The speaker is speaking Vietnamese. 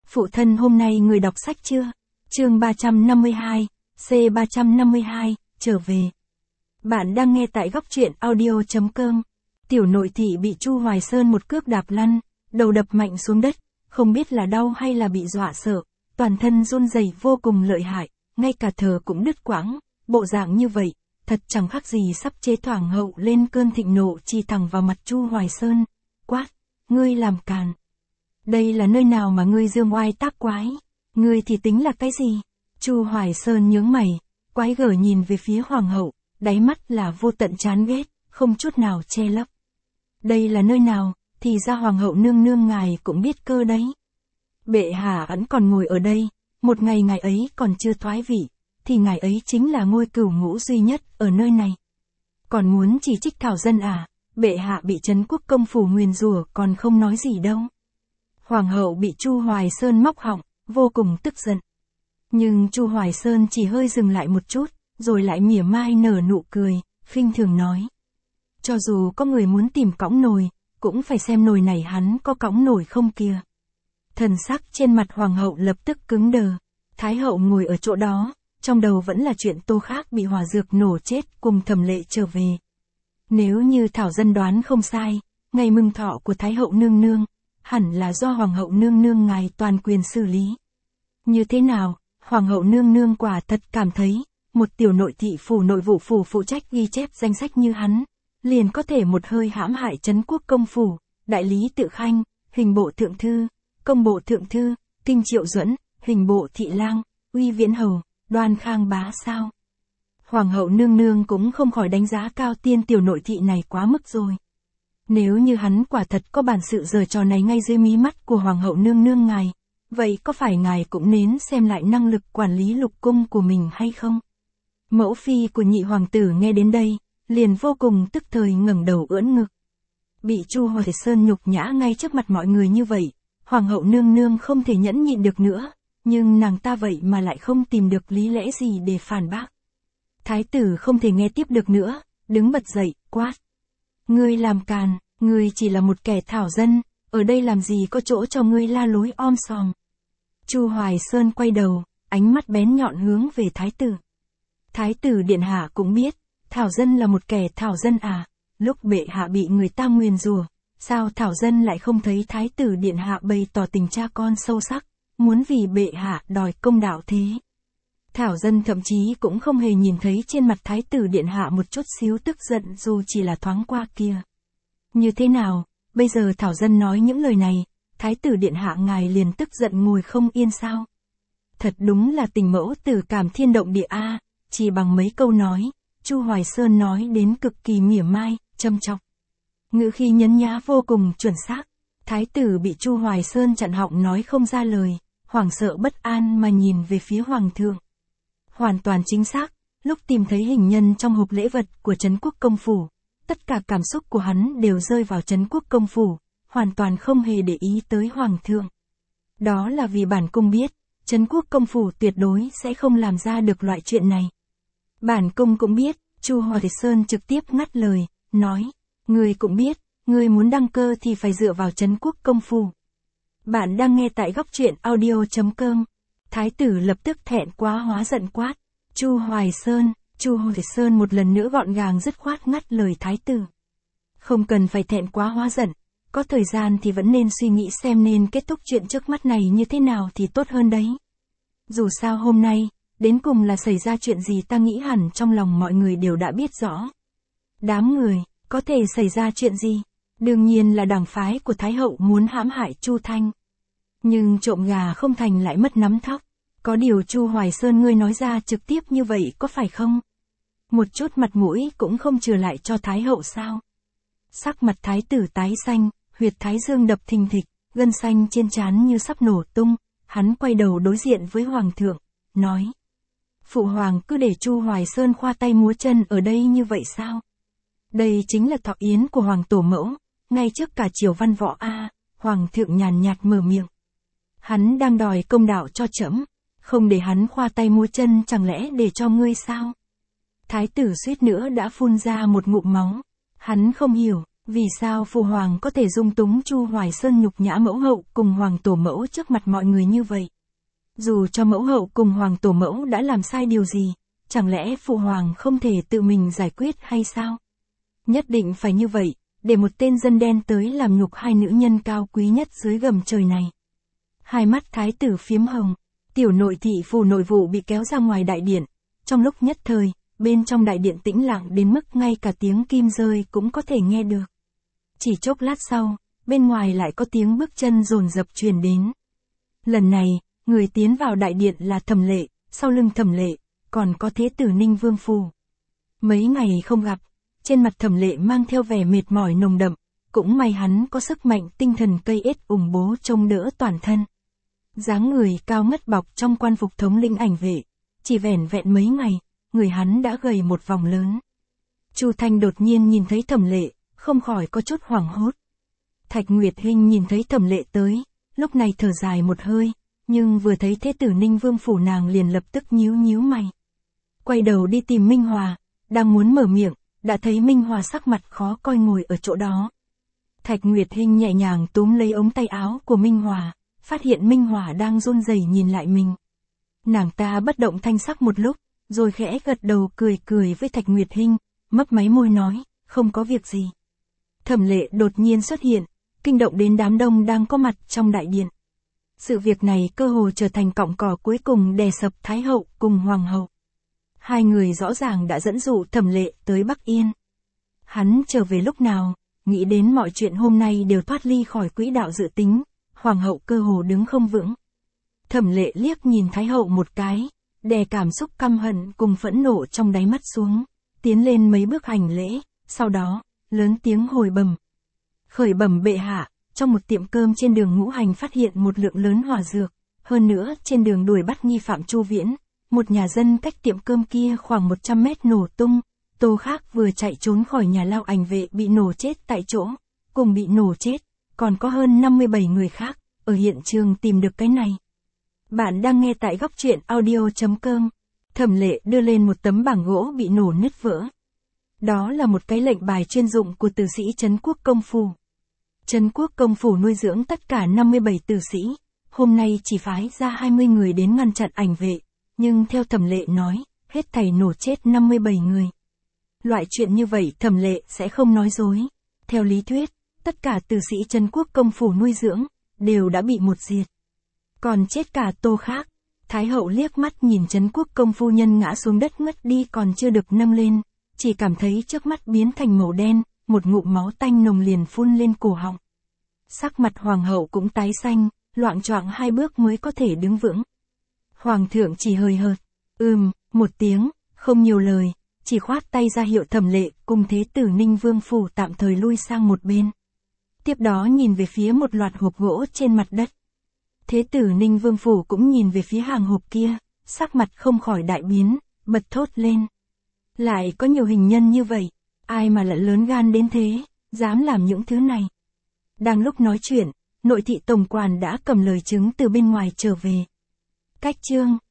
Phụ thân hôm nay người đọc sách chưa? Chương 352, C352, trở về. Bạn đang nghe tại góc truyện audio.com. Tiểu nội thị bị Chu Hoài Sơn một cước đạp lăn, đầu đập mạnh xuống đất, không biết là đau hay là bị dọa sợ, toàn thân run rẩy vô cùng lợi hại, ngay cả thở cũng đứt quãng, bộ dạng như vậy, thật chẳng khác gì sắp chế Hoàng hậu lên cơn thịnh nộ chỉ thẳng vào mặt Chu Hoài Sơn, quát, ngươi làm càn. Đây là nơi nào mà ngươi dương oai tác quái, ngươi thì tính là cái gì? Chu Hoài Sơn nhướng mày, quái gở nhìn về phía Hoàng hậu, đáy mắt là vô tận chán ghét, không chút nào che lấp. Đây là nơi nào, thì ra Hoàng hậu nương nương ngài cũng biết cơ đấy. Bệ hạ vẫn còn ngồi ở đây, một ngày ngài ấy còn chưa thoái vị, thì ngài ấy chính là ngôi cửu ngũ duy nhất ở nơi này. Còn muốn chỉ trích thảo dân à, bệ hạ bị Trấn Quốc công phủ nguyền rủa còn không nói gì đâu. Hoàng hậu bị Chu Hoài Sơn móc họng, vô cùng tức giận. Nhưng Chu Hoài Sơn chỉ hơi dừng lại một chút, rồi lại mỉa mai nở nụ cười, khinh thường nói. Cho dù có người muốn tìm cõng nồi, cũng phải xem nồi này hắn có cõng nổi không kìa. Thần sắc trên mặt Hoàng hậu lập tức cứng đờ. Thái hậu ngồi ở chỗ đó, trong đầu vẫn là chuyện Tô Khác bị hỏa dược nổ chết cùng Thẩm Lệ trở về. Nếu như thảo dân đoán không sai, ngày mừng thọ của Thái hậu nương nương, hẳn là do Hoàng hậu nương nương ngài toàn quyền xử lý. Như thế nào, Hoàng hậu nương nương quả thật cảm thấy, một tiểu nội thị phủ nội vụ phủ phụ trách ghi chép danh sách như hắn, liền có thể một hơi hãm hại Trấn Quốc công phủ, đại lý Tự Khanh, hình bộ thượng thư, công bộ thượng thư, Kinh Triệu Duẫn, hình bộ thị lang, Uy Viễn hầu, Đoan Khang bá sao? Hoàng hậu nương nương cũng không khỏi đánh giá cao tiên tiểu nội thị này quá mức rồi. Nếu như hắn quả thật có bản sự giở trò này ngay dưới mí mắt của Hoàng hậu nương nương ngài, vậy có phải ngài cũng nên xem lại năng lực quản lý lục cung của mình hay không? Mẫu phi của nhị hoàng tử nghe đến đây, liền vô cùng tức thời ngẩng đầu ưỡn ngực. Bị Chu Hoài Sơn nhục nhã ngay trước mặt mọi người như vậy, Hoàng hậu nương nương không thể nhẫn nhịn được nữa, nhưng nàng ta vậy mà lại không tìm được lý lẽ gì để phản bác. Thái tử không thể nghe tiếp được nữa, đứng bật dậy, quát. Ngươi làm càn, ngươi chỉ là một kẻ thảo dân, ở đây làm gì có chỗ cho ngươi la lối om sòm. Chu Hoài Sơn quay đầu, ánh mắt bén nhọn hướng về thái tử. Thái tử điện hạ cũng biết, thảo dân là một kẻ thảo dân à, lúc bệ hạ bị người ta nguyền rủa, sao thảo dân lại không thấy thái tử điện hạ bày tỏ tình cha con sâu sắc, muốn vì bệ hạ đòi công đạo thế. Thảo dân thậm chí cũng không hề nhìn thấy trên mặt thái tử điện hạ một chút xíu tức giận dù chỉ là thoáng qua kia. Như thế nào, bây giờ thảo dân nói những lời này, thái tử điện hạ ngài liền tức giận ngồi không yên sao? Thật đúng là tình mẫu tử cảm thiên động địa a, chỉ bằng mấy câu nói, Chu Hoài Sơn nói đến cực kỳ mỉa mai, châm chọc. Ngữ khí nhấn nhá vô cùng chuẩn xác, thái tử bị Chu Hoài Sơn chặn họng nói không ra lời, hoảng sợ bất an mà nhìn về phía hoàng thượng. Hoàn toàn chính xác, lúc tìm thấy hình nhân trong hộp lễ vật của Trấn Quốc công phủ, tất cả cảm xúc của hắn đều rơi vào Trấn Quốc công phủ, hoàn toàn không hề để ý tới hoàng thượng. Đó là vì bản cung biết, Trấn Quốc công phủ tuyệt đối sẽ không làm ra được loại chuyện này. Bản cung cũng biết, Chu Hoài Sơn trực tiếp ngắt lời, nói, ngươi cũng biết, ngươi muốn đăng cơ thì phải dựa vào Trấn Quốc công phủ. Bạn đang nghe tại góc truyện audio.com. Thái tử lập tức thẹn quá hóa giận quát. Chu Hoài Sơn một lần nữa gọn gàng dứt khoát ngắt lời thái tử. Không cần phải thẹn quá hóa giận, có thời gian thì vẫn nên suy nghĩ xem nên kết thúc chuyện trước mắt này như thế nào thì tốt hơn đấy. Dù sao hôm nay, đến cùng là xảy ra chuyện gì ta nghĩ hẳn trong lòng mọi người đều đã biết rõ. Đám người, có thể xảy ra chuyện gì? Đương nhiên là đảng phái của Thái hậu muốn hãm hại Chu Thanh. Nhưng trộm gà không thành lại mất nắm thóc. Có điều Chu Hoài Sơn ngươi nói ra trực tiếp như vậy có phải không? Một chút mặt mũi cũng không trừ lại cho Thái hậu sao? Sắc mặt thái tử tái xanh, huyệt thái dương đập thình thịch, gân xanh trên trán như sắp nổ tung. Hắn quay đầu đối diện với hoàng thượng, nói. Phụ hoàng cứ để Chu Hoài Sơn khoa tay múa chân ở đây như vậy sao? Đây chính là thọ yến của hoàng tổ mẫu, ngay trước cả triều văn võ a. Hoàng thượng nhàn nhạt mở miệng. Hắn đang đòi công đạo cho trẫm, không để hắn khoa tay múa chân chẳng lẽ để cho ngươi sao? Thái tử suýt nữa đã phun ra một ngụm máu. Hắn không hiểu, Vì sao Phụ Hoàng có thể dung túng Chu Hoài Sơn nhục nhã mẫu hậu cùng Hoàng Tổ mẫu trước mặt mọi người như vậy? Dù cho mẫu hậu cùng Hoàng Tổ mẫu đã làm sai điều gì, chẳng lẽ Phụ Hoàng không thể tự mình giải quyết hay sao? Nhất định phải như vậy, để một tên dân đen tới làm nhục hai nữ nhân cao quý nhất dưới gầm trời này. Hai mắt thái tử phiếm hồng, tiểu nội thị phủ nội vụ bị kéo ra ngoài đại điện. Trong lúc nhất thời, bên trong đại điện tĩnh lặng đến mức ngay cả tiếng kim rơi cũng có thể nghe được. Chỉ chốc lát sau, bên ngoài lại có tiếng bước chân dồn dập truyền đến. Lần này, người tiến vào đại điện là Thẩm Lệ, sau lưng Thẩm Lệ, còn có Thế tử Ninh Vương Phủ. Mấy ngày không gặp, trên mặt Thẩm Lệ mang theo vẻ mệt mỏi nồng đậm, cũng may hắn có sức mạnh tinh thần cây ết ủng bố trông đỡ toàn thân. Dáng người cao ngất bọc trong quan phục thống lĩnh ảnh vệ, chỉ vẻn vẹn mấy ngày, người hắn đã gầy một vòng lớn. Chu Thanh đột nhiên nhìn thấy Thẩm Lệ, không khỏi có chút hoảng hốt. Thạch Nguyệt Hinh nhìn thấy Thẩm Lệ tới, lúc này thở dài một hơi, nhưng vừa thấy Thế tử Ninh Vương Phủ nàng liền lập tức nhíu nhíu mày. Quay đầu đi tìm Minh Hòa, đang muốn mở miệng, đã thấy Minh Hòa sắc mặt khó coi ngồi ở chỗ đó. Thạch Nguyệt Hinh nhẹ nhàng túm lấy ống tay áo của Minh Hòa, phát hiện Minh Hòa đang run rẩy nhìn lại mình. Nàng ta bất động thanh sắc một lúc, rồi khẽ gật đầu cười cười với Thạch Nguyệt Hinh, mấp máy môi nói, không có việc gì. Thẩm Lệ đột nhiên xuất hiện, kinh động đến đám đông đang có mặt trong đại điện. Sự việc này cơ hồ trở thành cọng cỏ cuối cùng đè sập Thái hậu cùng Hoàng hậu. Hai người rõ ràng đã dẫn dụ Thẩm Lệ tới Bắc Yên. Hắn trở về lúc nào, nghĩ đến mọi chuyện hôm nay đều thoát ly khỏi quỹ đạo dự tính, Hoàng hậu cơ hồ đứng không vững. Thẩm Lệ liếc nhìn Thái hậu một cái, đè cảm xúc căm hận cùng phẫn nộ trong đáy mắt xuống, tiến lên mấy bước hành lễ, sau đó, lớn tiếng hồi bẩm. Khởi bẩm bệ hạ, trong một tiệm cơm trên đường Ngũ Hành phát hiện một lượng lớn hỏa dược, hơn nữa trên đường đuổi bắt nghi phạm Chu Viễn, một nhà dân cách tiệm cơm kia khoảng 100 mét nổ tung, Tô Khác vừa chạy trốn khỏi nhà lao ảnh vệ bị nổ chết tại chỗ, cùng bị nổ chết, còn có hơn 57 người khác, ở hiện trường tìm được cái này. Bạn đang nghe tại góc truyện audio.com. Thẩm Lệ đưa lên một tấm bảng gỗ bị nổ nứt vỡ. Đó là một cái lệnh bài chuyên dụng của tử sĩ Trấn Quốc Công Phủ. Trấn Quốc Công Phủ nuôi dưỡng tất cả 57 tử sĩ, hôm nay chỉ phái ra 20 người đến ngăn chặn ảnh vệ, nhưng theo Thẩm Lệ nói, hết thảy nổ chết 57 người. Loại chuyện như vậy Thẩm Lệ sẽ không nói dối. Theo lý thuyết, tất cả tử sĩ Trấn Quốc Công Phủ nuôi dưỡng, đều đã bị một diệt. Còn chết cả Tô Khác. Thái hậu liếc mắt nhìn Trấn Quốc Công phu nhân ngã xuống đất ngất đi còn chưa được nâng lên, chỉ cảm thấy trước mắt biến thành màu đen, một ngụm máu tanh nồng liền phun lên cổ họng. Sắc mặt hoàng hậu cũng tái xanh, loạng choạng hai bước mới có thể đứng vững. Hoàng thượng chỉ hời hợt, một tiếng, không nhiều lời, chỉ khoát tay ra hiệu Thẩm Lệ cùng Thế tử Ninh Vương Phủ tạm thời lui sang một bên. Tiếp đó nhìn về phía một loạt hộp gỗ trên mặt đất. Thế tử Ninh Vương Phủ cũng nhìn về phía hàng hộp kia, sắc mặt không khỏi đại biến, bật thốt lên. Lại có nhiều hình nhân như vậy, ai mà lại lớn gan đến thế, dám làm những thứ này. Đang lúc nói chuyện, nội thị tổng quản đã cầm lời chứng từ bên ngoài trở về. Cách chương